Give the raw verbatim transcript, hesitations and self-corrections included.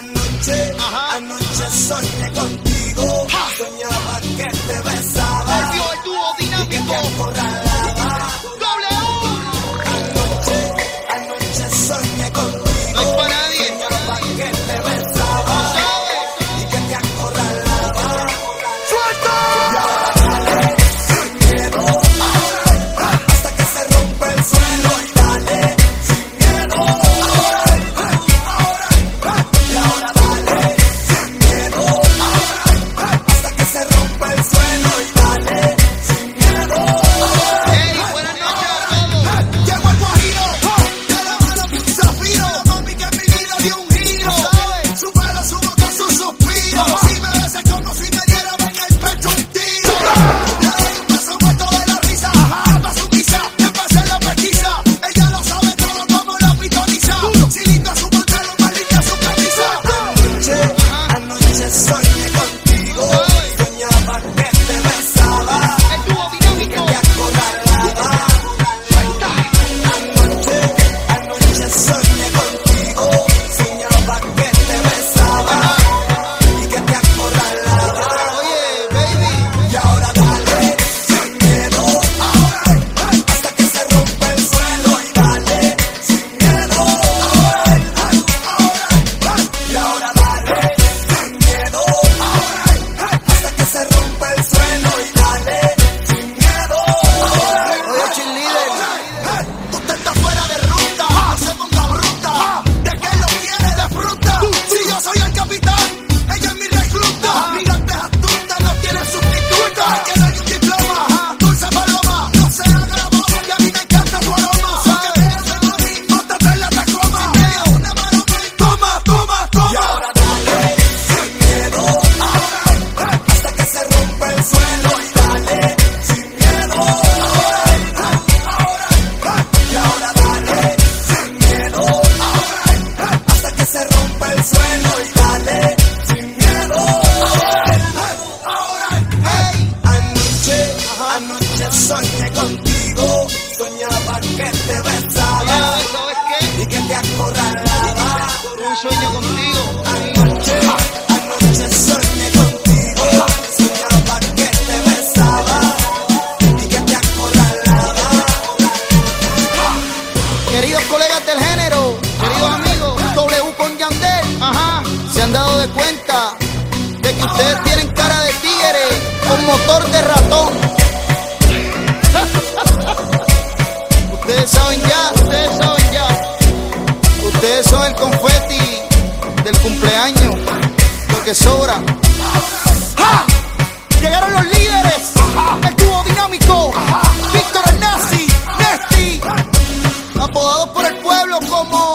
Anoche, Ajá. anoche soñé contigo. Ja. Soñaba que te besaba. Volvió el dúo dinámico. Y que te acorralaba. ¡Doble U! Anoche, anoche soñé contigo. No hay para nadie. Soñaba que te besaba. Y que te acorralaba. ¡Suelta! Y ahora dale, sin miedo. Hasta que se rompe el suelo. Y dale, sin miedo. Y ahora dale, sin miedo. Hasta que se rompe el suelo. Y dale, sin miedo. Hey, buenas noches a todos. Llegó el guajiro, de la mano zafiro. Mami que en mi vida dio un giro. Su pelo subo con su suspiro. Si me besas como si me diera en el pecho un tiro. Le doy un beso muerto de la risa. Tapa su guisa, me pasé la pesquisa. Ella lo sabe todo como la pitoniza. Si linda su pantalón, más linda su camisa. Anoche, anoche soñé contigo. Soñaba que te besaba. El dúo dinámico. Te acorralaba. Anoche, anoche soñé contigo. Soñaba que te besaba y que te acorralaba. Oye, baby. Y ahora dale, sin miedo, hasta que se rompe el suelo. Y dale, sin miedo. Y ahora dale, sin miedo, hasta que se rompe el suelo. Y dale, sin miedo. Oye, cheerleader. Usted está fuera de ruta, no se ponga bruta. ¿De qué lo quiere de fruta? Si yo soy el capitán, ella es mi recluta. Mirantes astuta, no tiene sustituta. Hay que darle un diploma, dulce paloma. No se haga la boba, que a mí me encanta tu aroma. Que te hace mami, móntate en la tacoma. Una mano, toma, toma, toma. Y ahora dale, sin miedo, hasta que se rompe el suelo. Y dale, sin miedo. Y ahora dale, sin miedo, hasta que se rompa el suelo. Y dale, sin miedo. Hey, anoche, anoche soñé contigo. Soñaba que te besaba Ya, ¿sabes qué? y que te acorralaba. Tuve un sueño contigo. Anoche, anoche soñé contigo. Soñaba que te besaba y que te acorralaba. Queridos colegas del género, queridos amigos, W con Yandel, ajá, se han dado de cuenta de que ustedes tienen cara de tigre con motor de ratón. Ustedes saben ya, ustedes saben ya. Ustedes son el confeti del cumpleaños, lo que sobra. ¡Ja! Llegaron los líderes, el dúo dinámico, Víctor el Nazi, Nesty, apodados por el pueblo como